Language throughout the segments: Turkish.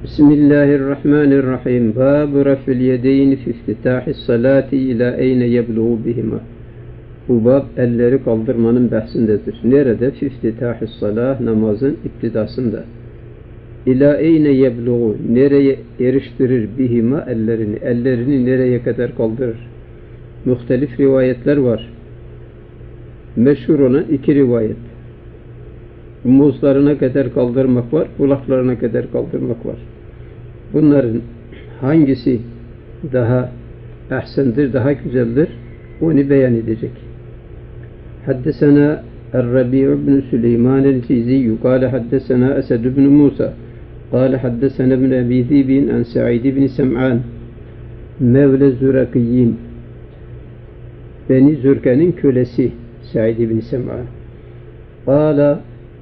Bismillahirrahmanirrahim. Bâbu raf'il yedeyni fi iftitâhis salâti ilâ eyne yeblû bihima. Bu bab elleri kaldırmanın bahsindedir. Nerede? Fi iftitâhis salâh, namazın iptidasında. İlâ eyne yeblû, nereye eriştirir bihima ellerini. Ellerini nereye kadar kaldırır? Muhtelif rivayetler var. Meşhur olan iki rivayet. Muzlarına kadar kaldırmak var, kulaklarına kadar kaldırmak var. Bunların hangisi daha ahsendir, daha güzeldir? Onu beyan edecek. Haddesena Er-Rabi' ibn Süleyman el-Ciziyyü kâle haddesena Esed ibn Musa kâle haddesena ibn Ebi Zibin an Sa'id ibn Sem'an Mevle Zürakiyyin, Beni Zürkan'ın kölesi Sa'id ibn Sem'an kâle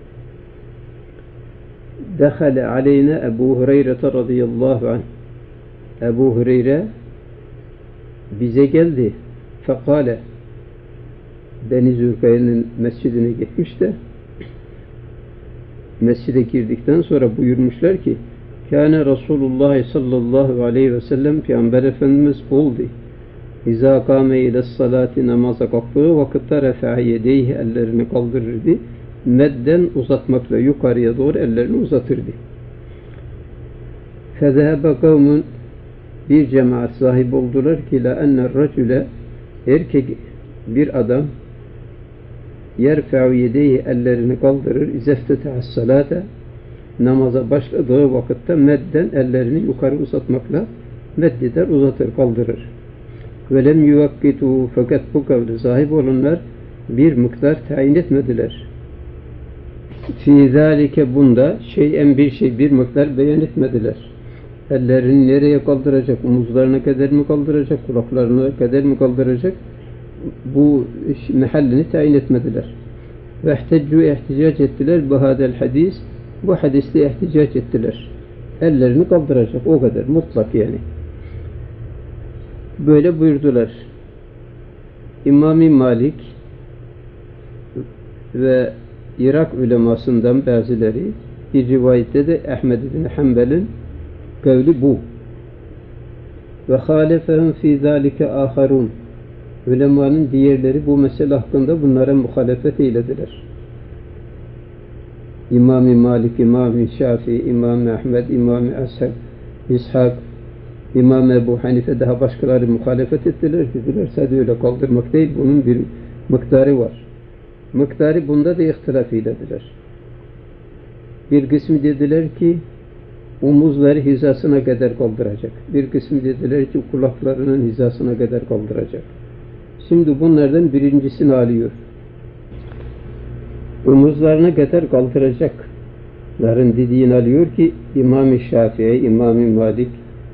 dehale aleyne Ebu Hureyre radıyallahu anh. Ebu Hureyre bize geldi. Fekale, Beni Zürkay'ın mescidine gitmiş de mescide girdikten sonra buyurmuşlar ki Kâne Resulullah sallallahu aleyhi ve sellem Peygamber Efendimiz oldu. İzâ kâme iles salâti, namaza kalktığı vakitte refa'a yedeyhi, ellerini kaldırırdı. Medden, uzatmakla yukarıya doğru ellerini uzatırdı. Fezehebe kavmun, bir cemaat sahip oldular ki la enne racüle, erkek bir adam yerfe'u yedeyhi, ellerini kaldırır. İzefteta's salate, namaza başladığı vakitte medden, ellerini yukarı uzatmakla meddeder, uzatır, kaldırır. Ve lem yuvakkitu, fakat bu kavli sahip olanlar bir miktar tayin etmediler. Fî zâlike, bunda şeyen bir şey, bir miktar beyan etmediler. Ellerini nereye kaldıracak? Omuzlarına kadar mı kaldıracak? Kulaklarına kadar mı kaldıracak? Bu mahallini tayin etmediler. Ve ihteccu, ihticac ettiler. Bihâdel hadis, bu hadiste ihticac ettiler. Ellerini kaldıracak, o kadar, mutlak yani. Böyle buyurdular. İmam-ı Malik ve Irak ulemasından bazıları, bir rivayette de Ahmed bin Hanbel'in kavli bu. Ve halefehum fî zâlike âharûn. Ulemanın diğerleri bu mesele hakkında bunlara muhalefet eylediler. İmam-ı Malik, İmam-ı Şafii, İmam-ı Ahmed, İmam-ı İshak, İmam Ebu Hanife, daha başkaları muhalefet ettiler. Dediler sadece öyle kaldırmak değil, bunun bir miktarı var. Miktarı bunda da ihtilaf eylediler. Bir kısmı dediler ki omuzları hizasına kadar kaldıracak. Bir kısmı dediler ki kulaklarının hizasına kadar kaldıracak. Şimdi bunlardan birincisini alıyor. Omuzlarına kadar kaldıracakların dediğini alıyor ki İmam-ı Şafii, İmam-ı Malik,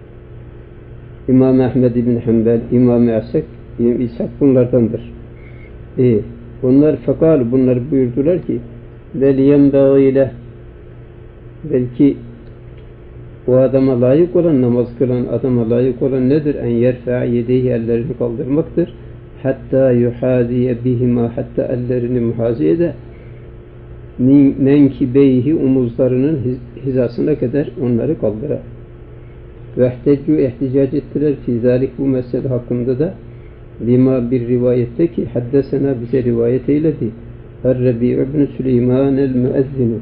İmam Ahmed bin Hanbel, İmam-ı İshak bunlardandır. Bunlar fekal, bunlar buyurdular ki veliyenbeğile, belki o adama layık olan, namaz kılan adama layık olan nedir? En yerfe'a yedeyhi, ellerini kaldırmaktır. Hatta yuhadiye bihima, hatta ellerini muhazi ede menkibeyhi, omuzlarının hizasına kadar onları kaldırar. Ve ihteccu, ihticac ettiler fi zalik, bu mesele hakkında da lima, bir rivayette ki haddesena, bize rivayet eyledi Er-Rabi' ibn Süleyman el-Müezzinu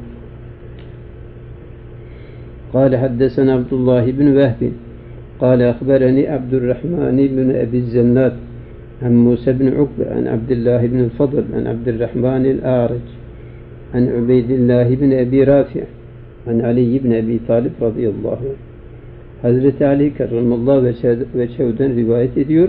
قال حدثنا عبد الله بن وهب قال أخبرني عبد الرحمن بن أبي الزناد عن موسى بن عقبة عن عبد الله بن الفضل عن عبد الرحمن الأعرج عن عبيد الله بن أبي رافع عن علي بن أبي طالب رضي الله عنه. Hazreti Ali kerramallahu veçhev'den rivayet ediyor.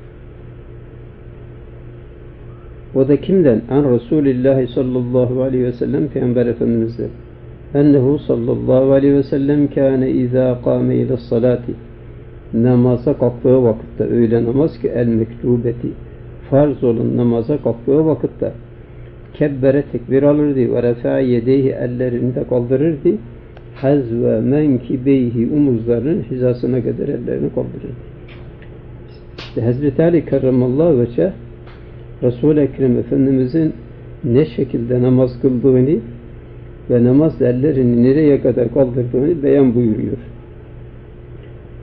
O da kimden? An Resulillahi sallallahu aleyhi ve sellem, Peygamber Efendimiz'den. Ennehu sallallahu aleyhi ve sellem kâne izâ kâme ile salati, namaza kalktığı vakitte, öyle namaz ki el mektubeti, farz olan namaza kalktığı vakitte kebbere, tekbir alırdı ve refa'a yedeyhi, ellerini de kaldırırdı. Hazve menkibeyhi, omuzlarının hizasına kadar ellerini kaldırırdı. İşte Hazreti Ali kerramallahu veçhe, Resul-i Ekrem Efendimizin ne şekilde namaz kıldığını ve namaz ellerini nereye kadar kaldırdığını beyan buyuruyor.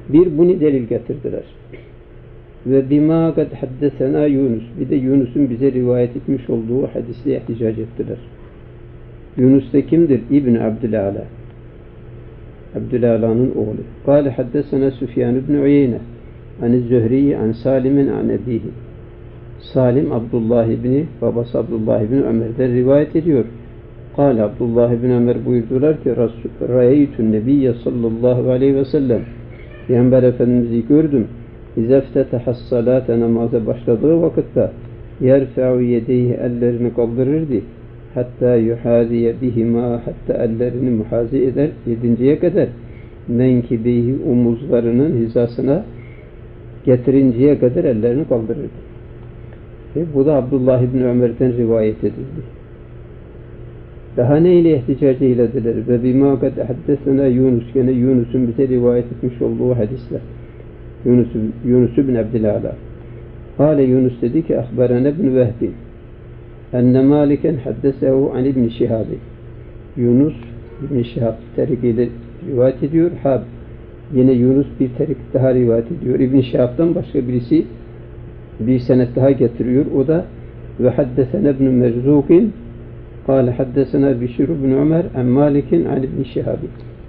Bir bunu delil getirdiler. Ve bima kad haddesena Yunus. Bir de Yunus'un bize rivayet etmiş olduğu hadisle ihticac ettiler. Yunus da kimdir? İbn Abdülala. Abdülala'nın oğlu. Kâle haddesena Süfyan ibn Uyeyne. Ani Zühri'yi an Salim'in an ebihi. Salim Abdullah ibni, babası Abdullah ibni Ömer'den rivayet ediyor. Kâle Abdullah ibn Ömer buyurdular ki Ra'eytün Nebiyye sallallahu aleyhi ve sellem. Peygamber Efendimiz'i gördüm. İzeftetaha's salate, namaza başladığı vakitte yerfe'u yedeyhi, ellerini kaldırırdı. Hatta yuhadiye bihima, hatta ellerini muhazi eder, yedinceye kadar menkibeyhi, omuzlarının hizasına getirinceye kadar ellerini kaldırırdı. Bu da Abdullah İbni Ömer'den rivayet edildi. Daha neyle ihticac eylediler? Ve bima kad haddesena Yunus, gene Yunus'un bize rivayet etmiş olduğu hadisler. Yunus bin Abdülala. Kâle Yunus dedi ki ahberene ibn Vehbi enne Maliken haddesehu an İbn Şihabi. Yunus İbn Şihab terikiyle rivayet ediyor. Yine Yunus bir terik daha rivayet ediyor. İbn Şihab'dan başka birisi bir senet daha getiriyor. O da ve haddesene ibn Merzukin kâle haddesena Bişir ibn Ömer en Malikin an İbn Şihabi.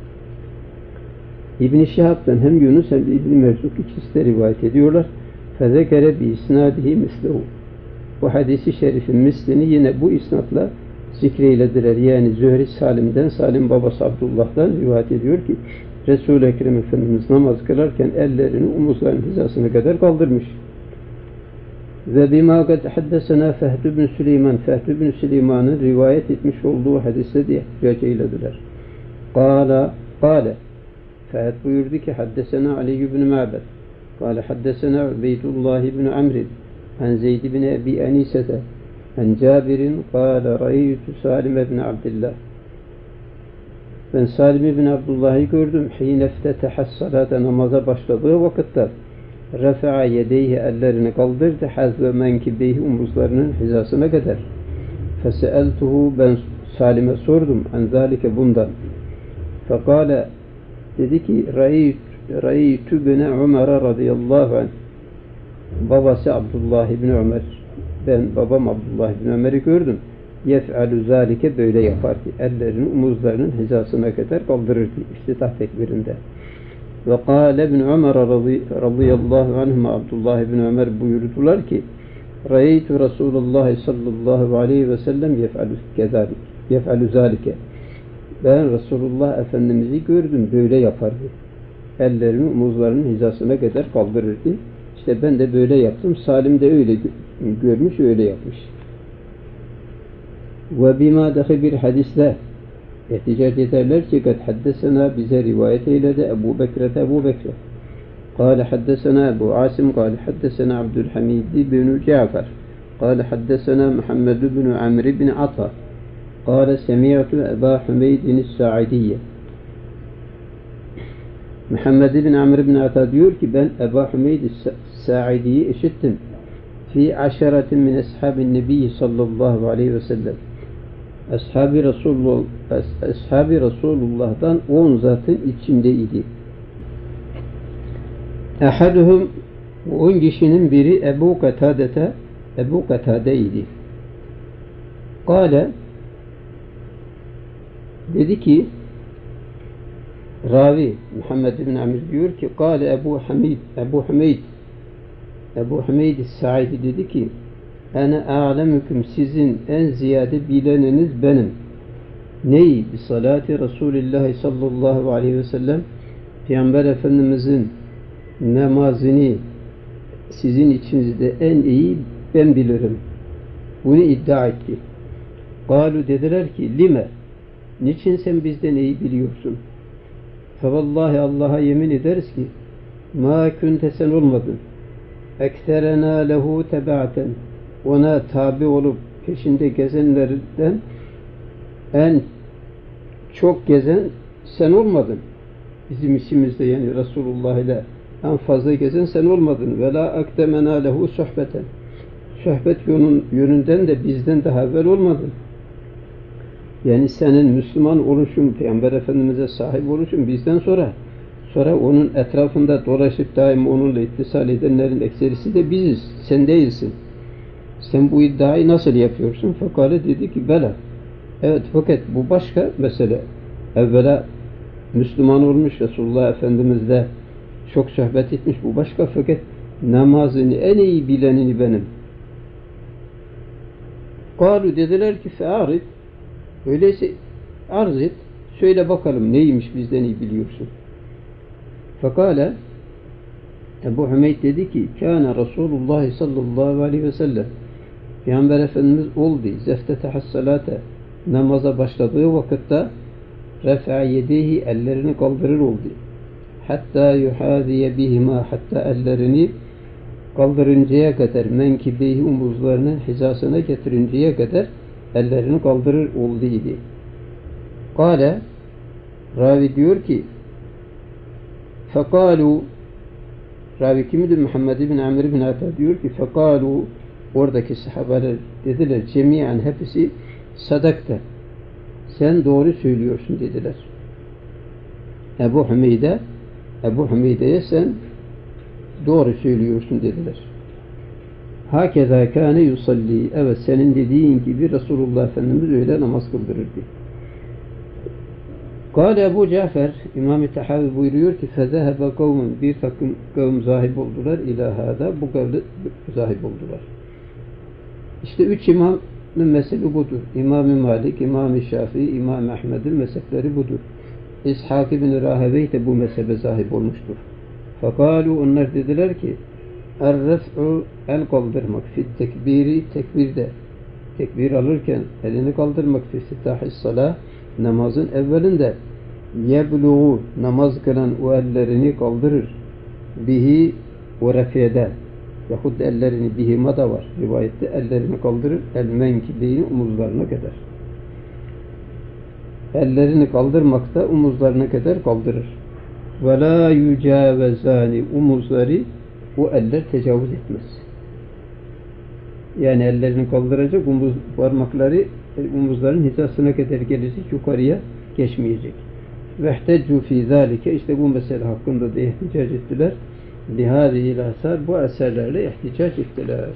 İbn Şihab'dan hem Yunus hem İbn Merzuk ikisi de rivayet ediyorlar. Fezekere bi isnadihi mislehu. Bu hadisi şerifin mislini yine bu isnatla zikreylediler. Yani Zühri Salim'den, Salim babası Abdullah'dan rivayet ediyor ki Resul-i Ekrem Efendimiz namaz kılarken ellerini omuzlarının hizasına kadar kaldırmış. Ve bima kad haddesena Fehd ibn Süleyman, Fehd ibn Süleyman'ın rivayet etmiş olduğu hadise diye ihticac eylediler. Kâle Fehd buyurdu ki haddesena Ali ibn Ma'bed kâle haddesena Ubeydullah ibn Amr an Zeyd ibn Ebi Anise'de an Cabir'in kâle ra'eytü Salim ibn Abdillah. Ben Salim ibn Abdullah'ı gördüm. Hîne iftetaha's salate, namaza başladığı vakitte refa'a yedeyhi, ellerini kaldırdı. Hazve menkibeyhi, omuzlarının hizasına kadar. Feseeltuhu, ben Salim'e sordum. An zalike, bundan. Fekale, dedi ki Ra'eytü bine Ömer radıyallahu anh. Babası Abdullah ibn Ömer. Ben babam Abdullah ibn Ömer'i gördüm. Yef'alü zâlike, böyle yapar ki ellerini omuzlarının hizasına kadar kaldırırdı iftitah tekbirinde. Ve kâle ibn Ömer radıyallahu anhuma, Abdullah ibn Ömer buyurdular ki Ra'eytü Resulullah sallallahu aleyhi ve sellem yef'alü zâlike. Ben Resulullah Efendimiz'i gördüm, böyle yapardı. Ellerini omuzlarının hizasına kadar kaldırırdı. İşte ben de böyle yaptım. Salim de öyle görmüş, öyle yapmış. Ve bima dahi bir hadisle ihticac ederler ki kad haddesena, bize rivayet eyledi Ebu Bekir. Kâle haddesena Ebu Asim kâle haddesena Abdülhamid bin Cafer kâle haddesena Muhammed bin Amr bin Ata kâle semi'tu Eba Hümeydin Sa'idiyye. Muhammed bin Amr bin Ata diyor ki ben Eba Hümeyd Sa'idi'yi işittim. Fi aşeretin min ashabin nebiyyi sallallahu aleyhi ve sellem. Ashab-ı Resulullah'dan 10 zatın içindeydi. Ehaduhum, 10 kişinin biri Ebu Katade idi. Kâle, dedi ki ravi Muhammed bin Amr diyor ki kâle Ebu Hümeyd Sa'idi dedi ki ene a'lemüküm, sizin en ziyade bileniniz benim. Neyi? Bi salati Resulullah sallallahu aleyhi ve sellem, Peygamber Efendimizin namazını sizin içinizde en iyi ben bilirim. Bunu iddia etti. Galu, dediler ki lime, niçin sen bizden iyi biliyorsun? Fevallahi, Allah'a yemin ederiz ki ma kunte, sen olmadın. Ekserena lehu teba'ten, ona tabi olup peşinde gezenlerden en çok gezen sen olmadın. Bizim işimizde, yani Resulullah ile en fazla gezen sen olmadın. Ve la akdemena lehu sohbeten, sohbet yönünden de bizden daha evvel olmadın. Yani senin Müslüman oluşun, Peygamber Efendimiz'e sahip oluşun bizden sonra Sonra onun etrafında dolaşıp daim onunla ittisal edenlerin ekserisi de biziz. Sen değilsin. Sen bu iddiayı nasıl yapıyorsun? Fekale dedi ki bela. Evet, fakat bu başka mesele. Evvela Müslüman olmuş, Resulullah Efendimiz'le çok sohbet etmiş, bu başka, fakat namazını en iyi bilenini benim. Kalu dediler ki fe'arid, öyleyse arz et, söyle bakalım neymiş bizden iyi biliyorsun. Fekale Ebu Hümeyd dedi ki kâne Resulullah sallallahu aleyhi ve sellem, Peygamber Efendimiz oldu zeftetaha's salate, namaza başladığı vakitte refa'a yedeyhi, ellerini kaldırır oldu. Hatta yuhâziye bihima, hatta ellerini kaldırıncaya kadar, menkibeyhi, omuzlarının hizasına getirinceye kadar ellerini kaldırır oldu idi. Kale, ravi diyor ki fekalu, ravi kimdir? Muhammed bin Amr bin Ata diyor ki fekalu, oradaki sahabeler dediler, cemiyen hepsi sadakta, sen doğru söylüyorsun dediler. Ebu Hümeyde'ye sen doğru söylüyorsun dediler. Hakeza kâne yusalli, evet senin dediğin gibi Resulullah Efendimiz öyle namaz kıldırırdı. Kâle Ebu Cafer, İmam-ı Tahavi buyuruyor ki fezehebe kavmun, bir takım kavm zahib oldular ilâhâda, bu kavle zahib oldular. İşte üç imamın mezhebi budur. İmam-ı Malik, İmam-ı Şafii, İmam-ı Ahmed'in mezhepleri budur. İshak ibn Rahevey de bu mezhebe sahip olmuştur. Fekalu, onlar dediler ki er-ref'u, el kaldırmak, fit tekbiri, tekbirde, tekbir alırken elini kaldırmak, fi iftitahis salah, namazın evvelinde, yebluğu, namaz kılan o ellerini kaldırır, bihi o refiyede, yahut ellerini bihima da var, rivayette ellerini kaldırır, el menkibeyni, omuzlarına kadar. Ellerini kaldırmakta omuzlarına kadar kaldırır. Ve la yücavezani, omuzları o eller tecavüz etmez. Yani ellerini kaldıracak, omuz parmakları omuzların hizasına kadar gelecek, yukarıya geçmeyecek. Vehteccu fî zâlike, işte bu mesele hakkında da ihticac ettiler. Lihâzihil asar, bu eserlerle ihticac ettiler.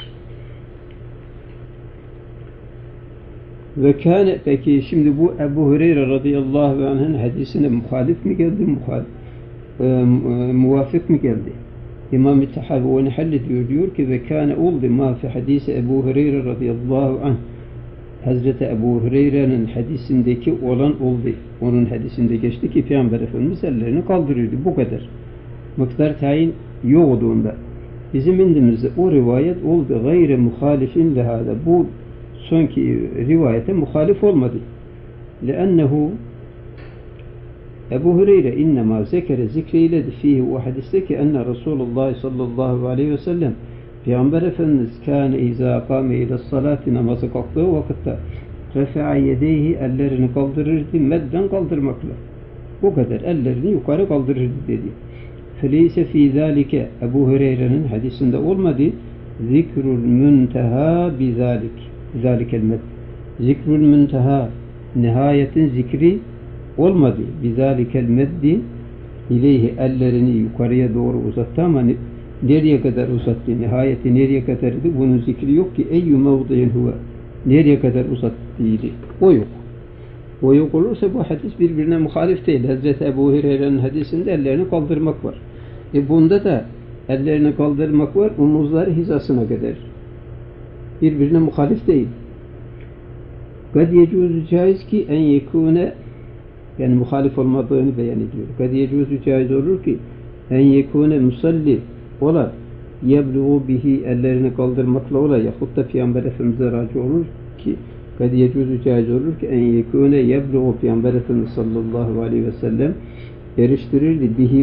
Ve kâne, peki şimdi bu Ebu Hureyre radıyallahu anh'ın hadisine muhalif mi geldi, muvafık mı geldi? İmam-ı Tahavi onu hallediyor, diyor ki ve kâne oldu ma fi hadisi Ebu Hureyre radıyallahu anh, Hazreti Ebu Hureyre'nin hadisindeki olan oldu. Onun hadisinde geçti ki Peygamber Efendimiz ellerini kaldırıyordu, bu kadar. Miktar tayin yoktu onda. Bizim indimizde o rivayet oldu gayre muhalifin lehâda, bu sonki rivayete muhalif olmadı. Lennehu Ebu Hureyre innema zekere zikreyledi fihi, o hadiste ki enne Resulullah sallallahu aleyhi ve sellem, Peygamber Efendimiz kâne izâ kâme ile salâti, namazı kalktığı vakitte refa'a yedeyhi, ellerini kaldırırdı, medden kaldırmakla. Bu kadar ellerini yukarı kaldırırdı dedi. Feleyse fî zâlike, Ebu Hureyre'nin hadisinde olmadı. Zikrul münteha bizâlik, zâlikel med. Zikrul münteha, nihayetin zikri olmadı. Bizâlikel meddi, ileyhi, ellerini yukarıya doğru uzattı ama nereye kadar uzattı? Nihayeti nereye kadardı? Bunun zikri yok ki. Eyyü mevdiyin huve, nereye kadar uzattıydı? O yok. O yok olursa bu hadis birbirine muhalif değil. Hazreti Ebu Hureyre'nin hadisinde ellerini kaldırmak var. Bunda da ellerini kaldırmak var, omuzları hizasına kadar. Birbirine muhalif değil. Kad yecuzu caiz ki en yekune, yani muhalif olmadığını beyan ediyor. Kad yecuzu caiz olur ki en yekune musalli ola, yebluğu bihi, ellerini kaldırmakla ola, yahut da Peygamber Efendimiz'e raci olur ki kad yecuzu caiz olur ki en yekune yebluğu, Peygamber Efendimiz sallallahu aleyhi ve sellem eriştirirdi bihi,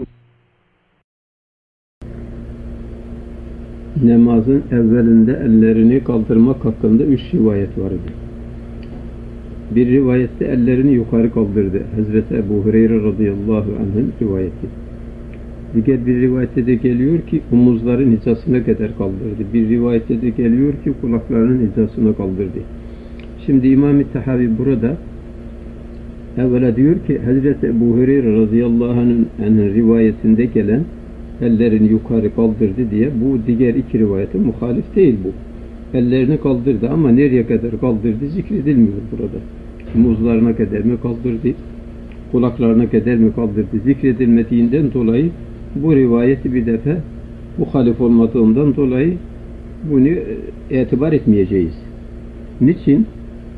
namazın evvelinde ellerini kaldırmak hakkında 3 rivayet vardı. Bir rivayette ellerini yukarı kaldırdı, Hazreti Ebu Hureyre radıyallahu anh'ın rivayeti. Diğer bir rivayette de geliyor ki omuzların hizasına kadar kaldırdı. Bir rivayette de geliyor ki kulaklarının hizasına kaldırdı. Şimdi İmam-ı Tahavi burada Evvela diyor ki Hazreti Ebu Hureyre radıyallahu anh'ın rivayetinde gelen ellerini yukarı kaldırdı diye bu diğer iki rivayete muhalif değil bu. Ellerini kaldırdı ama nereye kadar kaldırdı zikredilmiyor burada. Muzlarına kadar mı kaldırdı, kulaklarına kadar mı kaldırdı zikredilmediğinden dolayı bu rivayeti bir defa muhalif olmadığından dolayı bunu itibar etmeyeceğiz. Niçin?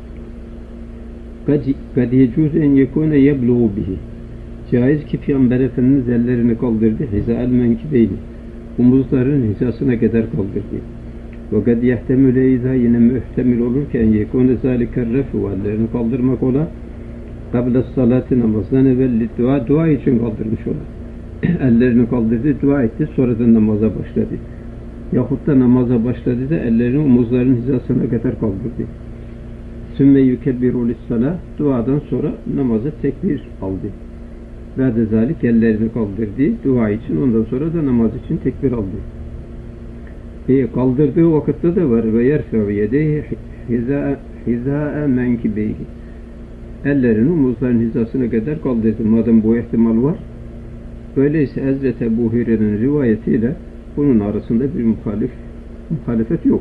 قَدْ يَجُوزُ اَنْ يَكُونَ يَبْلُغُ بِهِ Caiz ki Peygamber Efendimiz ellerini kaldırdı. Hizâ-el menkibeyni. Omuzların hizasına kadar kaldırdı. وَقَدْ يَحْتَمِلُ اِذَا yine muhtemel olur ki en يَكُونَ ذَٰلِكَ الرَّفُ ellerini kaldırmak ola قَبْلَ الصَّلَاتِ namazdan evvel dua için kaldırmış ola. Ellerini kaldırdı, dua etti, sonradan namaza başladı. Yahut da namaza başladı da ellerini omuzların hizasına kadar kaldırdı. Sümme yukebbiru lis-salah duadan sonra namaza tekbir aldı. Ve de zalik ellerini kaldırdı dua için, ondan sonra da namaz için tekbir aldı. Kaldırdığı vakitte de var ve yerfe'u yedeyhi hizâ'e menkibeyhi. Ellerini omuzların hizasına kadar kaldırdı. Madem bu ihtimal var, öyleyse Hazreti Ebu Hureyre'nin rivayetiyle bunun arasında bir muhalefet yok.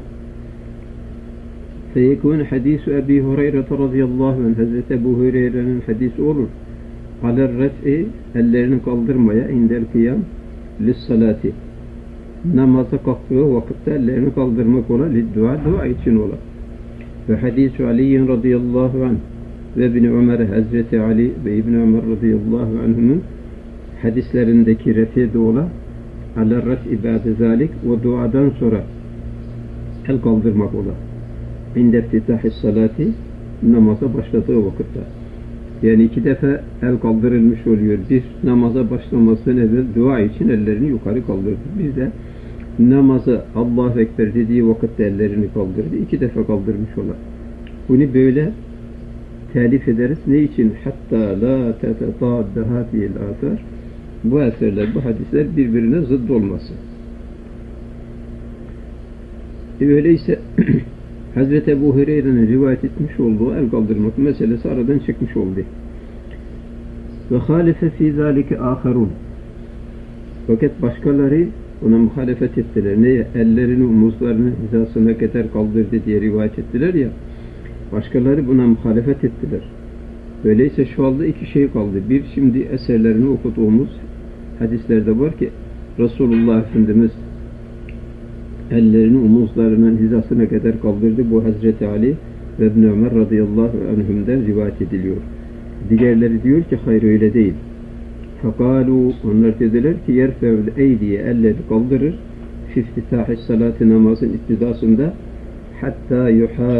Feyekûn hadîsü Ebi Hureyre radıyallahu anh Hazreti Ebu Hureyre'nin hadisi olur. Aler ref'i ellerini kaldırmaya indel kıyam lissalati namaza kalktığı vakitte ellerini kaldırmak ola dua için ola. Ve hadîsü Ali'nin radıyallahu anh ve İbn Ömer Hazreti Ali ve İbn Ömer radıyallahu anh'ın hadislerindeki ref'i de ola aler ref'i ba'de zalik ve duadan sonra el kaldırmak ola. İnde iftitahis salati namaza başladığı vakitte. Yani iki defa el kaldırılmış oluyor. Bir, namaza başlamasından evvel dua için ellerini yukarı kaldırdı. Bir de namaza Allahu Ekber dediği vakitte ellerini kaldırdı. İki defa kaldırmış olar. Bunu böyle telif ederiz. Ne için? Hatta la tetetâdde hâfiyel âthâr. Bu eserler, bu hadisler birbirine zıdd olması. Öyleyse Hazreti Ebu Hureyre'nin rivayet etmiş olduğu el kaldırmak meselesi aradan çıkmış oldu. Ve halife fî zâlike âherûn. Fakat başkaları ona muhalefet ettiler. Neye? Ellerini omuzlarının hizasına kadar kaldırdı diye rivayet ettiler ya. Başkaları buna muhalefet ettiler. Öyleyse şu anda iki şey kaldı. Bir, şimdi eserlerini okuduğumuz hadislerde var ki Resulullah Efendimiz ellerini omuzlarının hizasına kadar kaldırdı. Bu Hazreti Ali ve İbn Ömer radıyallahu anhümden rivayet ediliyor. Diğerleri diyor ki hayır öyle değil. Fekalu onlar dediler ki yerfe'ül eydiye elleri kaldırır fiftitahis salati namazın iktidasında hatta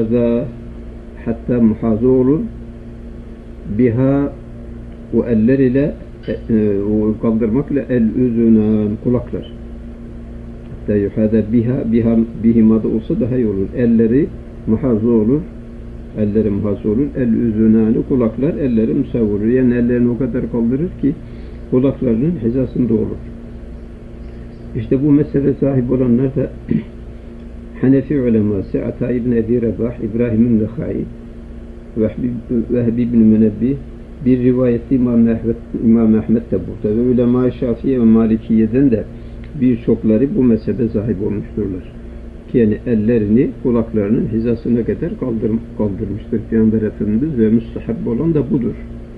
muhaza olur biha o eller ile o kaldırmakla el üzünan kulaklar. Yuhada bihima da olsa daha iyi olur. Elleri muhazzı olur. Elleri muhazzı olur. El üzünanı kulaklar elleri müsav olur. Yani ellerini o kadar kaldırır ki kulaklarının hizasında olur. İşte bu mesele sahip olanlar da Hanefi uleması Ata İbn Ebi Rebah, İbrahim'in Nekhai, Vehbi İbn Münebbih, bir rivayette İmam Ahmet de burada ve ulema-i Şafii ve Malikiye'den de birçokları bu mezhebe sahip olmuşturlar. Ki yani ellerini kulaklarının hizasına kadar kaldırmıştır Peygamber Efendimiz ve müstehab olan da budur.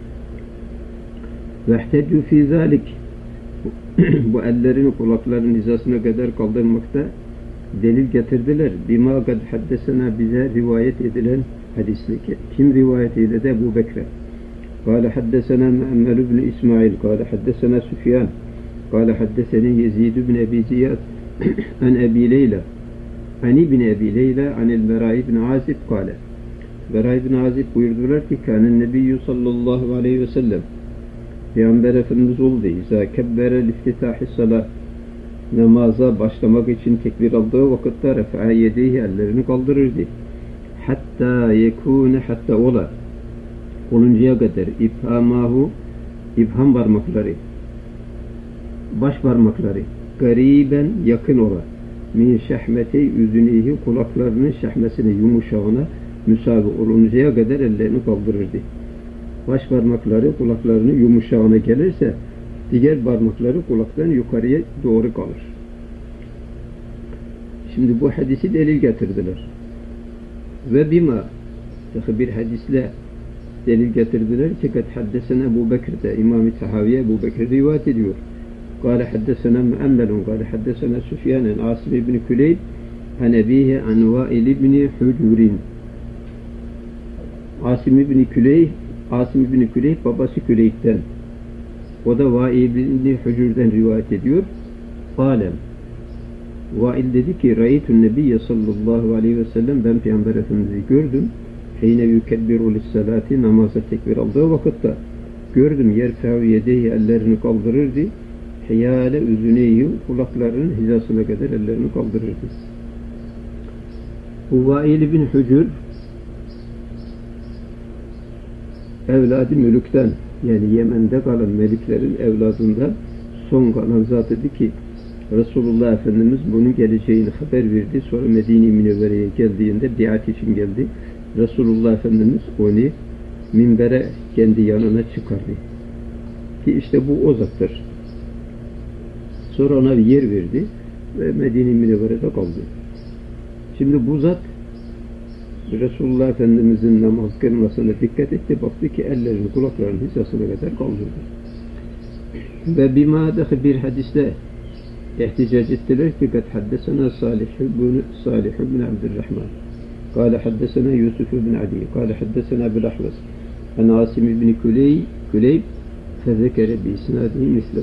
Vehtedü fî zâlik bu ellerini kulaklarının hizasına kadar kaldırmakta delil getirdiler. Bima kad haddesena bize rivayet edilen hadisle. Kim rivayet eyledi? Ebu Bekre. Kâle haddesena Mu'ammel ibn İsmail. Kâle haddesena Süfyan. قال حدثني يزيد بن أبي زياد عن أبي ليلى عن ابن أبي ليلى عن البراء بن عازب قال Beray ibn Azib buyurdular ki kânen nebiyyü sallallahu aleyhi ve sellem Peygamber Efendimiz oldu. İzâ kebbere liftitâhis salâh namaza başlamak için tekbir aldığı vakitte refa'a yedeyhi ellerini kaldırırdı. Hatta yekûne hatta ola oluncaya kadar ibham parmakları baş parmakları gariben yakın ola min şehmeti üzünihi kulaklarının şehmesine yumuşağına müsavi oluncaya kadar ellerini kaldırırdı. baş parmakları kulaklarının yumuşağına gelirse diğer parmakları kulaktan yukarıya doğru kalır. Şimdi bu hadisi delil getirdiler. Ve bima bir hadisle delil getirdiler ki kad haddesena Ebu Bekir'de İmam-ı Tahaviye Ebu Bekir rivayet ediyor. قال حدثنا مؤمل قال حدثنا سفيان عن عاصم بن كليب عن أبيه عن وائل بن حجر Asim ibn Küleyb babası Küleyb'den, o da Vail ibn Hücür'den rivayet ediyor. Alem Vail dedi ki Ra'ytun Nebiyye sallallahu aleyhi ve sellem, ben Peygamber Efendimiz'i gördüm. Heyne yukebbiru lissalati, namaza tekbir aldığı vakitte gördüm. Yerfe'u yedeyhi, ellerini kaldırırdı. Hiyale üzüneyhi, kulaklarının hizasına kadar ellerini kaldırırdı. Bu Vail ibn Hücür evladı mülükten, yani Yemen'de kalan meliklerin evladından son kalan zat idi ki Resulullah Efendimiz bunun geleceğini haber verdi. Sonra Medine-i Münevvere'ye geldiğinde biat için geldi. Resulullah Efendimiz onu minbere kendi yanına çıkardı. Ki işte bu o zattır. Sonra ona bir yer verdi ve Medine-i Münevvere'de kaldı. Şimdi bu zat Resulullah Efendimiz'in namaz kılmasına dikkat etti. Baktı ki ellerini kulaklarının hizasına kadar kaldırdı. Ve bimâdâhi bir hadiste ihticac ettiler ki kad haddesena Salih ibn Abdurrahman قال حدثنا يوسف بن عدي قال حدثنا أبو الأحوص عن عاصم بن كليب فذكر بإسناده مثله.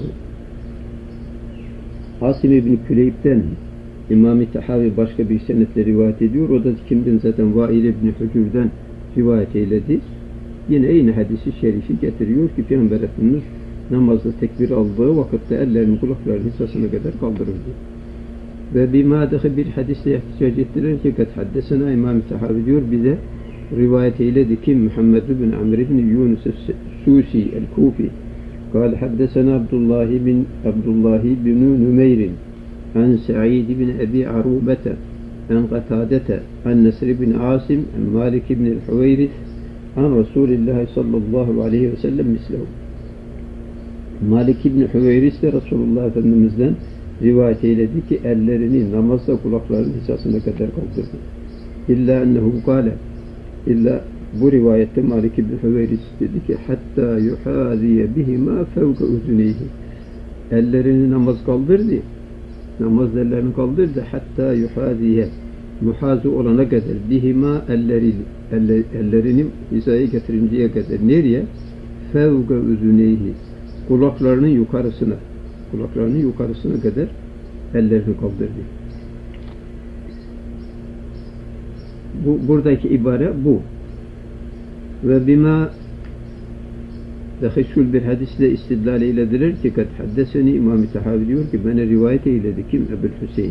Asim ibn Küleyb'den İmam-ı Tahavi başka bir senetle rivayet ediyor. O da kimden? Zaten Vail ibn Hücür'den rivayet eyledi. Yine aynı hadisi şerifi getiriyor ki Peygamber Efendimiz namazda tekbir aldığı vakitte ellerini kulaklarının hizasına kadar kaldırırdı. Ve bimâdâhi bir hadisle ihticac ettiler ki kad haddesena İmam-ı Tahavi diyor, bize rivayet eyledi ki Muhammed bin Amr bin Yunus Susi el-Kufi قال حدثنا عبد الله بن نمير عن سعيد بن أبي عروبة عن قتادة عن نصر بن عاصم عن مالك بن الحويرث عن رسول الله صلى الله عليه وسلم مثله. Malik ibn Hüveyris de Resulullah Efendimiz'den rivayet eyledi ki ellerini namazda kulaklarının hizasına kadar kaldırdı. İlla ennehu kâle, illa bu rivayette Malik ibn Hüveyris dedi ki hatta yuhâziye bihimâ fevke üzüneyhi, ellerini namaz kaldırdı, namaz ellerini kaldırdı hatta yuhâziye, muhazı olana kadar bihima ellerini hizaya getirinceye kadar nereye? Fevke üzüneyhi, kulaklarının yukarısına kadar ellerini kaldırdı. Buradaki ibare bu. Ve bima dahişul bir hadisle istidlal eylediler ki kad haddeseni İmam-ı Tahavi diyor ki bana rivayet eyledi kim? Ebu'l-Hüseyin.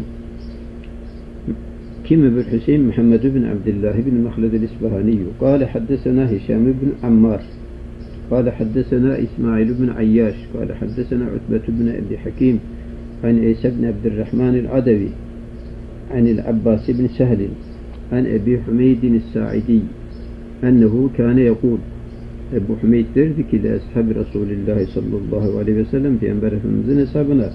Kim Ebu'l-Hüseyin? Muhammed bin Abdullah bin Mahled el-İsbahani. Kâle haddesena Hişam bin Ammar. قال حدثنا إسماعيل بن عياش قال حدثنا عتبة بن أبي حكيم عن عيسى بن عبد الرحمن العدوي عن العباس بن سهل عن أبي حميد الساعدي أنه كان يقول Ebu Hümeyd derdi ki ashab-ı Resulullah sallallahu aleyhi ve sellem Peygamber Efendimiz'in hesabına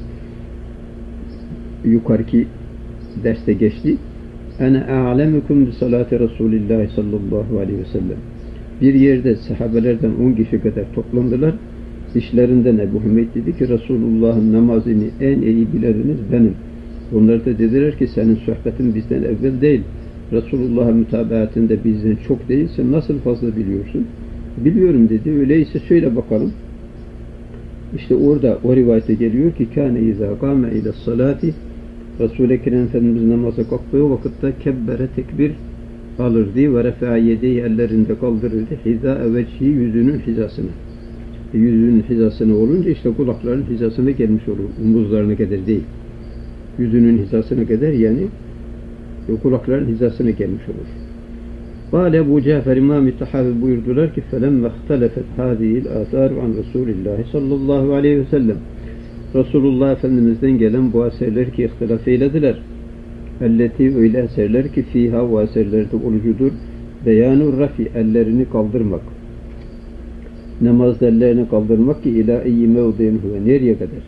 yukarıki derste geçti. Ana a'lemukum bi salati Resulullah sallallahu aleyhi ve sellem. Bir yerde sahabelerden 10 kişi kadar toplandılar. İşlerinden Ebu Hümeyd dedi ki Resulullah'ın namazını en iyi bileniniz benim. Onlar da dediler ki senin sohbetin bizden evvel değil. Resulullah'ın mütabaatinde bizden çok değil. Sen nasıl fazla biliyorsun? Biliyorum dedi. Öyleyse söyle bakalım. İşte orada o rivayete geliyor ki kâne izâ kâme ile salati, Resul-i Ekrem Efendimiz namaza kalktığı vakitte kebbere tekbir alırdı ve refa'a yedeyi ellerinde kaldırırdı. Hizâ vecihi, yüzünün hizasına. Yüzünün hizasına olunca işte kulakların hizasına gelmiş olur. Omuzlarına kadar değil. Yüzünün hizasına kadar yani kulakların hizasına gelmiş olur. Kâle Ebu Cafer İmam-ı Tahavi buyurdular ki فَلَمَّ اخْتَلَفَتْ هَذِهِ الْآثَارُ عَنْ رَسُولِ اللّٰهِ sallallahu aleyhi ve sellem. Resulullah Efendimiz'den gelen bu eserler ki ihtilaf eylediler. Elleti öyle eserler ki fiha bu eserlerde olucudur. Beyanur rafi, ellerini kaldırmak. Namazda ellerini kaldırmak ki ila eyyi mevdi'in huve, nereye kadar?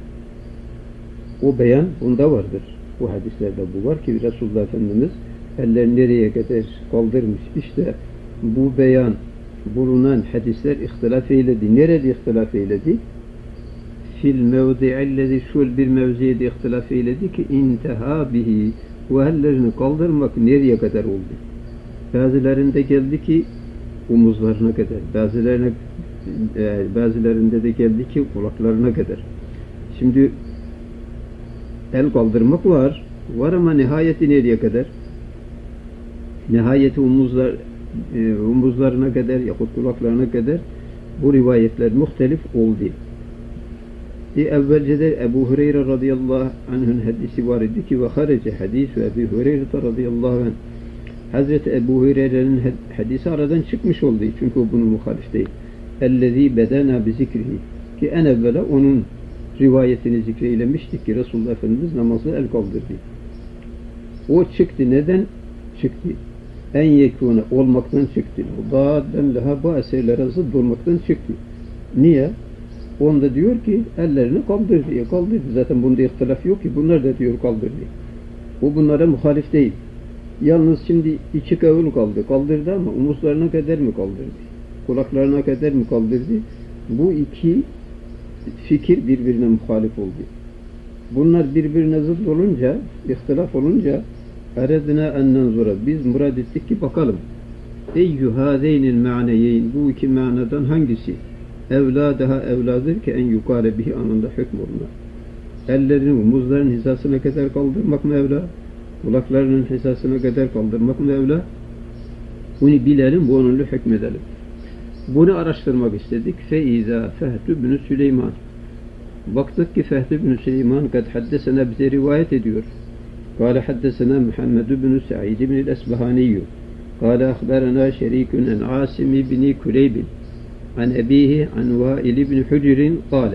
O beyan bunda vardır. Bu hadislerde bu var ki Resulullah Efendimiz ellerini nereye kadar kaldırmış. İşte bu beyan bulunan hadisler ihtilaf eyledi. Nerede ihtilaf eyledi? Fil mevdi'ellezi, şöyle bir mevziyede ihtilaf eyledi ki intaha bihi, bu ellerini kaldırmak nereye kadar oldu? Bazılarında geldi ki omuzlarına kadar, bazılarında da geldi ki kulaklarına kadar. Şimdi el kaldırmak var ama nihayeti nereye kadar? Nihayeti omuzlarına kadar yahut kulaklarına kadar, bu rivayetler muhtelif oldu. Evvelce de Ebu Hureyre radıyallahu anh'ın hadisi var idi ki ve harece hadis ve Ebu Hureyre radıyallahu anh, Hazreti Ebu Hureyre'nin hadisi aradan çıkmış oldu. Çünkü o bunun muhalif değil. Ellezî bedena bi zikrihi, ki en evvela onun rivayetini zikreylemiştik ki Resulullah Efendimiz namazda el kaldırdı. O çıktı. Neden çıktı? En yekûne olmaktan çıktı. Dâden leha, bu eserlere zıdd olmaktan çıktı. Niye? Onda diyor ki ellerini kaldırdı. Kaldırdı. Zaten bunda ihtilaf yok ki. Bunlar da diyor kaldırdı. O bunlara muhalif değil. Yalnız şimdi iki kavul kaldı. Kaldırdı ama omuzlarına kadar mı kaldırdı? Kulaklarına kadar mı kaldırdı? Bu iki fikir birbirine muhalif oldu. Bunlar birbirine zıt olunca, ihtilaf olunca eredina en nenzura, biz murad ettik ki bakalım. Eyyü hâzeynil ma'neyeyn, bu iki manadan hangisi? Evla daha evladır ki en yukâre bihi, anında hükmürler. Ellerini omuzların hizasına kadar kaldırmak mı evla? Kulaklarının hizasına kadar kaldırmak mı evla? Bunu bilelim, bu onunla hükmedelim. Bunu araştırmak istedik. Feiza Fehtü bin Süleyman. Baktık ki Fehtü bin Süleyman kad haddesena, bize rivayet ediyor. Kâle haddesena Muhammed bin Sa'id bin el-Esbahaniyyü. Kâle ahberena şerikün en Asim bin Kuleyb an ebihi an Vail bin Hücr'in kâle.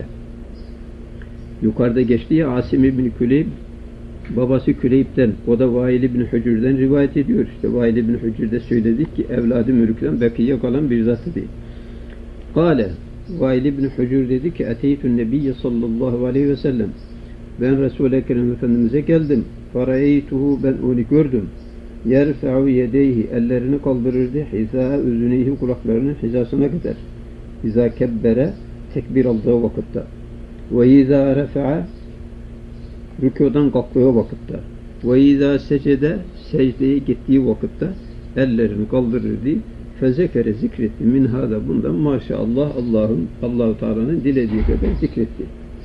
Yukarıda geçti ya, Asim bin Kuleyb babası Küleyb'den, o da Vail bin Hücr'den rivayet ediyor. İşte Vail bin Hücr'de söyledik ki evladı mülkten bekiye kalan bir zatı değil. Kâle, Vail bin Hücr dedi ki eteytün nebiyye sallallahu aleyhi ve sellem, ben Resul-i Ekrem Efendimiz'e geldim. Farayeytuhu, ben onu gördüm. Yerfe'u yedeyhi, ellerini kaldırırdı. Hizâ üzüneyhi, kulaklarının hizasına kadar. İzâ kebbere, tekbir aldığı vakitte. Ve izâ refe'a, rükûdan kalktığı vakitte. Ve izâ secede, secdeye gittiği vakitte ellerini kaldırırdı. Fezekere, zikretti. Min hâda, bundan maşallah, Allah-u Teala'nın dilediği kadar zikretti.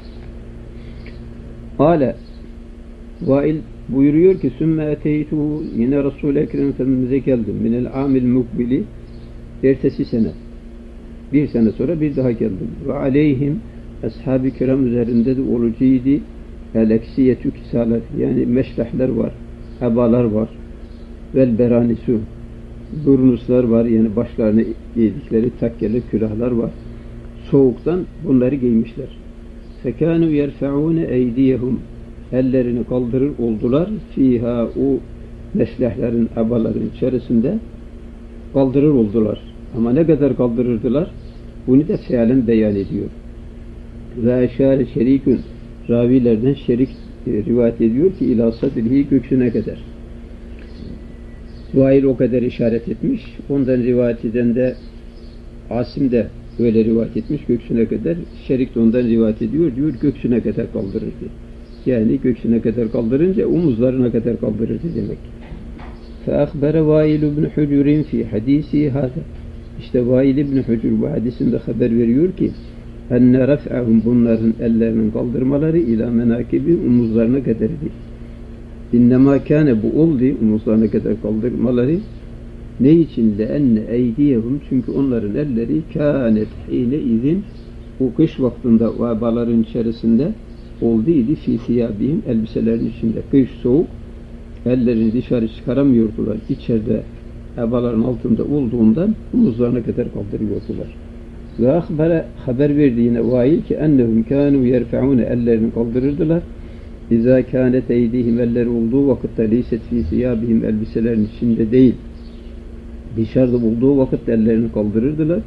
Hâle Vail buyuruyor ki sümme eteytuhu, yine Resul-i Ekrem Efendimiz'e geldim. Minel amil mukbili, ertesi sene. Bir sene sonra bir daha geldim. Ve aleyhim, ashab-ı kiram üzerinde de olucuydu. El-eksiyetü kisalar, yani meşlehler var, ebalar var. Vel beranisu, burnuslar var, yani başlarına giydikleri takkeler, külahlar var. Soğuktan bunları giymişler. Fekânû yerfe'ûne eydiyehum, ellerini kaldırır oldular. Fiha, o meşlehlerin, ebaların içerisinde kaldırır oldular. Ama ne kadar kaldırırdılar? Bunu da fiilen beyan ediyor. Ve eşâre şerikün, ravilerden şerik rivayet ediyor ki ilâ sadrihi, göksüne kadar. Vail o kadar işaret etmiş. Ondan rivayet eden de Asim de öyle rivayet etmiş, göksüne kadar. Şerik de ondan rivayet ediyor, diyor göksüne kadar kaldırırdı. Yani göksüne kadar kaldırınca omuzlarına kadar kaldırırdı demek. فَاَخْبَرَ وَاِلُ بْنُ حُجُرٍ فِي حَد۪يسِهِ هَذَا. İşte Vail ibn Hücr bu hadisinde haber veriyor ki enne ref'ahum, bunların ellerinin kaldırmaları ila menakibi, omuzlarına kadardı. İnnemâ kâne, bu oldu, omuzlarına kadar kaldırmaları. Ne için? Leenne eydiyehum, çünkü onların elleri kânet hîne izin, o kış vaktinde o abaların içerisinde olduydu, fî siyâbihim, elbiselerin içinde. Kış soğuk, ellerini dışarı çıkaramıyordular. İçeride ebaların altında olduğundan omuzlarına kadar kaldırıyordular. Ve akbere, haber verdi yine Vail ki ennehum kânû yerfe'ûne, ellerini kaldırırdılar. İzâ kânet eydihim, elleri olduğu vakitte leyset fî siyâbihim, elbiselerin içinde değil, dışarıda olduğu vakit ellerini kaldırırdılar.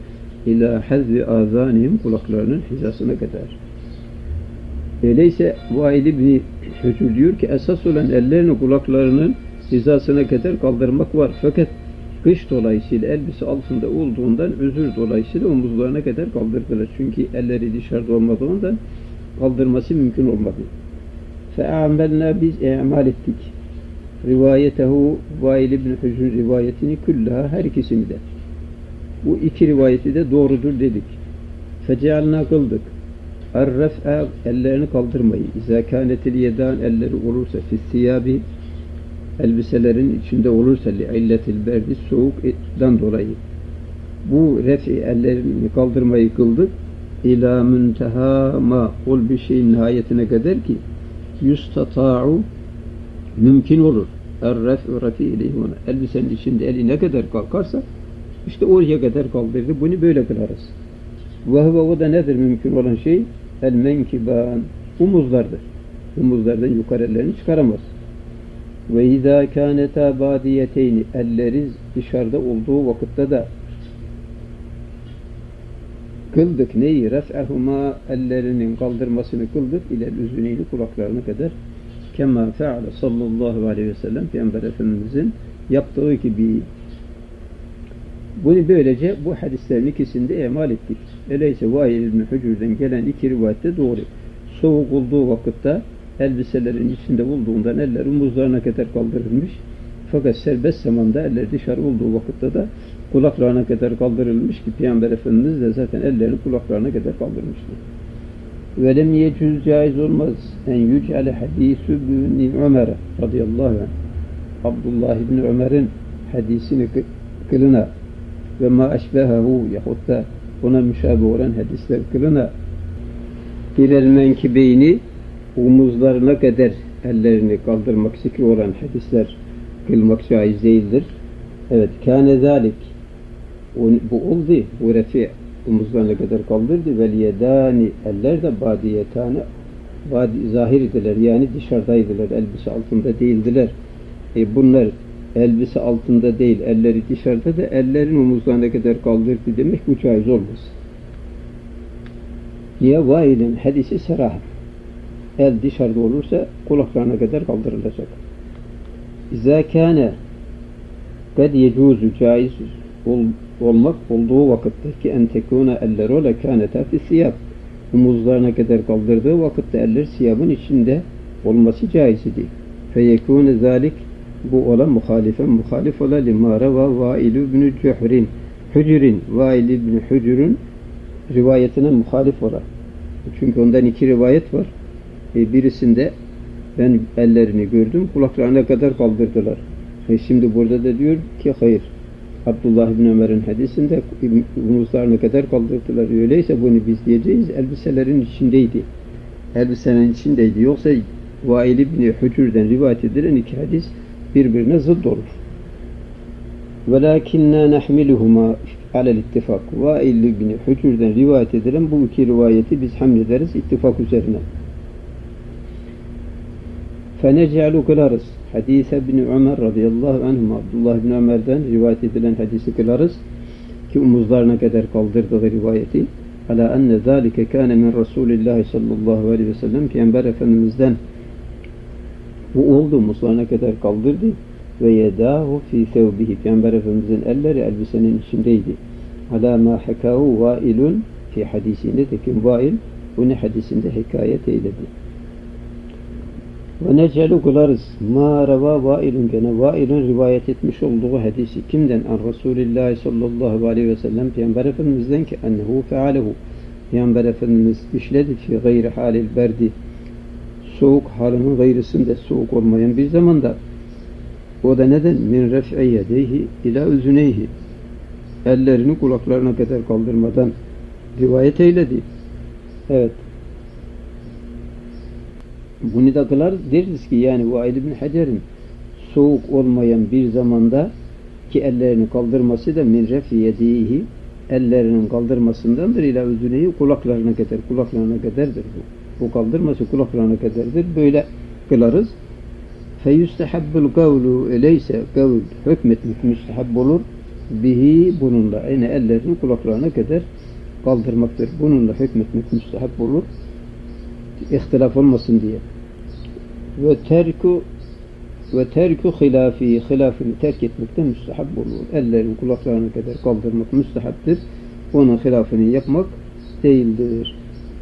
İlâ hazvi âzânihim, kulaklarının hizasına kadar. Öyleyse Vail İbni Hücür diyor ki esas olan ellerini kulaklarının hizasına kadar kaldırmak var. Fakat kış dolayısıyla elbise altında olduğundan özür dolayısıyla omuzlarına kadar kaldırdılar. Çünkü elleri dışarıda olmadığından kaldırması mümkün olmadı. فَاَعْمَلْنَا biz e'mal ettik. Rivayetehu Vail İbni Hücür rivayetini küllaha, her ikisini de. Bu iki rivayeti de doğrudur dedik. فَجَعَلْنَا kıldık. Er-ref'a, ellerini kaldırmayı. İzâ kânetil yedân, elleri olursa fi's-siyâbi, elbiselerin içinde olursa li'illetil berdi, soğuktan dolayı. Bu ref'i, ellerini kaldırmayı kıldık. İlâ münteha ma, ol bir şeyin nihayetine kadar ki yustata'u, mümkün olur. Er-ref'u refi ileyhuna. Elbisenin içinde eli ne kadar kalkarsa işte oraya kadar kaldırdı. Bunu böyle kılarız. Ve o da nedir mümkün olan şey? El-menkiban, omuzlardır. Omuzlardan yukarı ellerini çıkaramaz. Ve izâ kânetâ bâdiyeteyni, elleri dışarıda olduğu vakitte de kıldık neyi? Ref'ehumâ, ellerinin kaldırmasını kıldık ile üzüneyni, kulaklarına kadar. Kemâ fe'ale sallallahu aleyhi ve sellem, Peygamber Efendimizin yaptığı gibi. Bunu böylece bu hadislerin ikisini de emal ettik. Öyleyse Vail İbni Hücür'den gelen iki rivayette doğru. Soğuk olduğu vakitte elbiselerin içinde olduğundan eller omuzlarına kadar kaldırılmış. Fakat serbest zamanda eller dışarı olduğu vakitte de kulaklarına kadar kaldırılmış ki Peygamber Efendimiz de zaten ellerini kulaklarına kadar kaldırmıştı. Velem yecüz, caiz olmaz en yüc'ale hadîsü bîni Ömer radıyallahu anh, Abdullah İbni Ömer'in hadisini kılına ve ma eşbehahu, yahut da ona müşabih olan hadisler kılına ilel menkibeyni, omuzlarına kadar ellerini kaldırmak zikri olan hadisler kılmak caiz değildir. Evet, kâne zâlik, bu oldu, bu refi omuzlarına kadar kaldırdı. Vel yedâni, eller de badiyetâne, zahirdiler, yani dışarıdaydılar, elbise altında değildiler. Bunlar elbise altında değil, elleri dışarıda da ellerin omuzlarına kadar kaldırdı demek bu caiz olmaz. Niye? Vail'in hadisi serah. El dışarıda olursa kulaklarına kadar kaldırılacak. İzâ kâne kad yecuzu, caiz olmak olduğu vakitte ki en tekûne eller ola kânetâ fis-siyâb, omuzlarına kadar kaldırdığı vakitte eller siyabın içinde olması caiz idi. Feyekûne zâlik, bu olan muhalif ola limâ revâ Vail ibn Hücür'ün, Vail ibn Hücür'ün rivayetine muhalif ola. Çünkü ondan iki rivayet var. Birisinde ben ellerini gördüm, kulaklarına kadar kaldırdılar. Şimdi burada da diyor ki hayır. Abdullah bin Ömer'in hadisinde omuzlarına kadar kaldırdılar. Öyleyse bunu biz diyeceğiz, elbiselerin içindeydi. Elbiselerin içindeydi. Yoksa Vail ibn Hücür'den rivayet edilen iki hadis birbirine zıt olur. وَلَاكِنَّا نَحْمِلُهُمَا عَلَى الْاِتِّفَاقِ, Vail ibn Hücür'den rivayet edilen bu iki rivayeti biz hamlederiz ittifak üzerine. فَنَجْعَلُ kılarız. Hadis ibn Ömer radıyallahu anhuma, Abdullah bin Ömer'den rivayet edilen hadisi kılarız ki omuzlarına kadar kaldırdığı rivayeti. Ala enne zâlike kâne min Rasûlillâhi sallallahu aleyhi ve sellem, Peygamber Efendimiz'den bu oldu, omuzlarına kadar kaldırdı. Ve yedâhu fî sevbihi, Peygamber Efendimiz'in elleri elbisenin içindeydi. Ala mâ hekâhu Vailun fi hadisinde, de ki Vail bunu hadisinde hikayet eyledi. Ve necelu kılarız ma reva Vailun, gene Vailun rivayet etmiş olduğu hadisi kimden? An Resulillah sallallahu aleyhi ve sellem, Peygamber Efendimiz'den ki ennehu fealehu, Peygamber Efendimiz işledi fi gayri halil berdi, soğuk halinin gayrısında, soğuk olmayan bir zamanda. O da neden? Min ref'i yedeyhi ila üzüneyhi, ellerini kulaklarına kadar kaldırmadan rivayet eyledi. Evet. Bunu da kılar deriz ki yani Vail ibn Hacer'in soğuk olmayan bir zamanda ki ellerini kaldırması da min ref'i yedihi, ellerinin kaldırmasındandır, ila üzüneyi, kulaklarına kadardır bu. Bu kaldırması kulaklarına kadardır. Böyle kılarız. Feyüstehabbul kavlu, öyleyse kavl hükmetmek müstehab olur. bihi bununla yani ellerini kulaklarına kadar kaldırmaktır. Bununla hükmetmek müstehap olur. İhtilaf olmasın diye. Ve terku hilafını terk etmekten müstehap olur. Ellerin kulaklarına kadar kaldırmak müstehaptır. Onun hilafını yapmak değildir.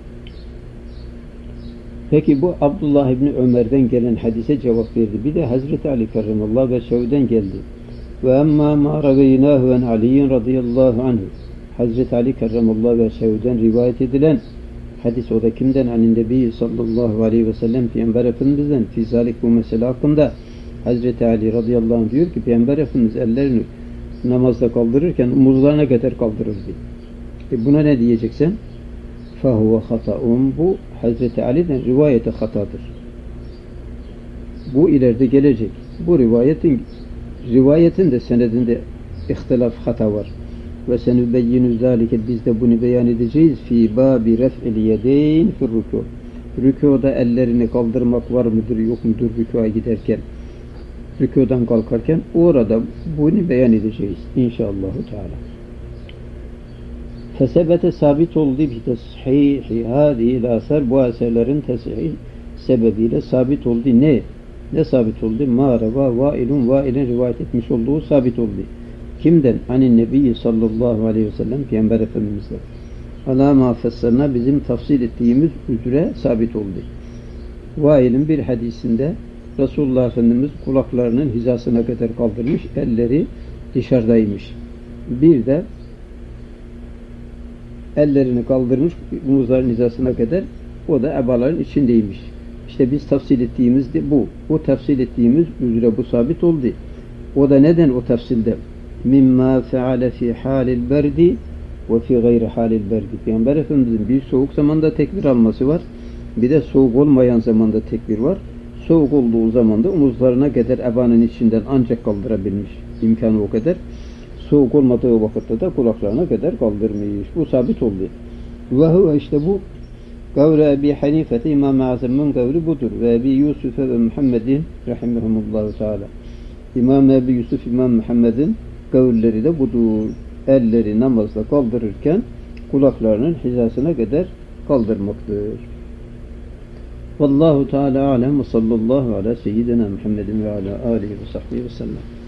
Peki bu Abdullah İbni Ömer'den gelen hadise cevap verdi. Bir de Hazreti Ali Kerramallahu Veçhev'den geldi. Ve emmâ mâ raveynâhu en Aliyyin radıyallahu anhu. Hazreti Ali Kerramallahu Veçhev'den rivayet edilen hadis, o da kimden? Hani Nebi sallallahu aleyhi ve sellem Peygamber Efendimiz'den fizalik bu mesele hakkında Hazreti Ali radıyallahu anh diyor ki Peygamber Efendimiz ellerini namazda kaldırırken omuzlarına kadar kaldırırdı. Buna ne diyeceksin? فَهُوَ خَطَأٌ Bu Hazreti Ali'den rivayete hatadır. Bu ileride gelecek. Bu rivayetin de senedinde ihtilaf hata var. Ve senübeyyinü zâlike biz de bunu beyan edeceğiz. Fî bâbi ref'il yedeyn fir rükû. Rükûda ellerini kaldırmak var mıdır yok mudur rükûa giderken? Rükûdan kalkarken orada bunu beyan edeceğiz. İnşallahü Teala. Fesebete sabit oldu bi teshihi hâzihil asar. Bu eserlerin tesihih sebebiyle sabit oldu. Ne sabit oldu? Mâreva Vail'in rivayet etmiş olduğu sabit oldu. Kimden? Hani Nebi sallallahu aleyhi ve sellem Peygamber Efendimiz'den. Alâ mâ fessalna bizim tafsil ettiğimiz üzere sabit oldu. Vail'in bir hadisinde Resulullah Efendimiz kulaklarının hizasına kadar kaldırmış, elleri dışarıdaymış. Bir de ellerini kaldırmış, omuzların hizasına kadar, o da ebaların içindeymiş. İşte biz tafsil ettiğimiz de bu. O tafsil ettiğimiz üzere bu sabit oldu. O da neden o tafsilde? Mimma feale fi halil berdi ve fi gayri halil berdi. Peygamber Efendimiz'in bir soğuk zamanda tekbir alması var. Bir de soğuk olmayan zamanda tekbir var. Soğuk olduğu zamanda omuzlarına kadar ebanın içinden ancak kaldırabilmiş. İmkanı o kadar. Soğuk olmadığı vakitte de kulaklarına kadar kaldırmış. Bu sabit oldu. Ve huve işte bu kavle Ebi Hanife'te İmam-ı Azam'ın kavli budur. Ve Ebi Yusuf'e ve Muhammed'in rahimehumullahu teala. İmam Ebi Yusuf, İmam Muhammed'in kavulleri de budur. Elleri namazda kaldırırken kulaklarının hizasına kadar kaldırmaktır. Vallahu Teala alem ve sallallahu ala seyyidina Muhammedin ve ala alihi ve sahbihi ve sellem.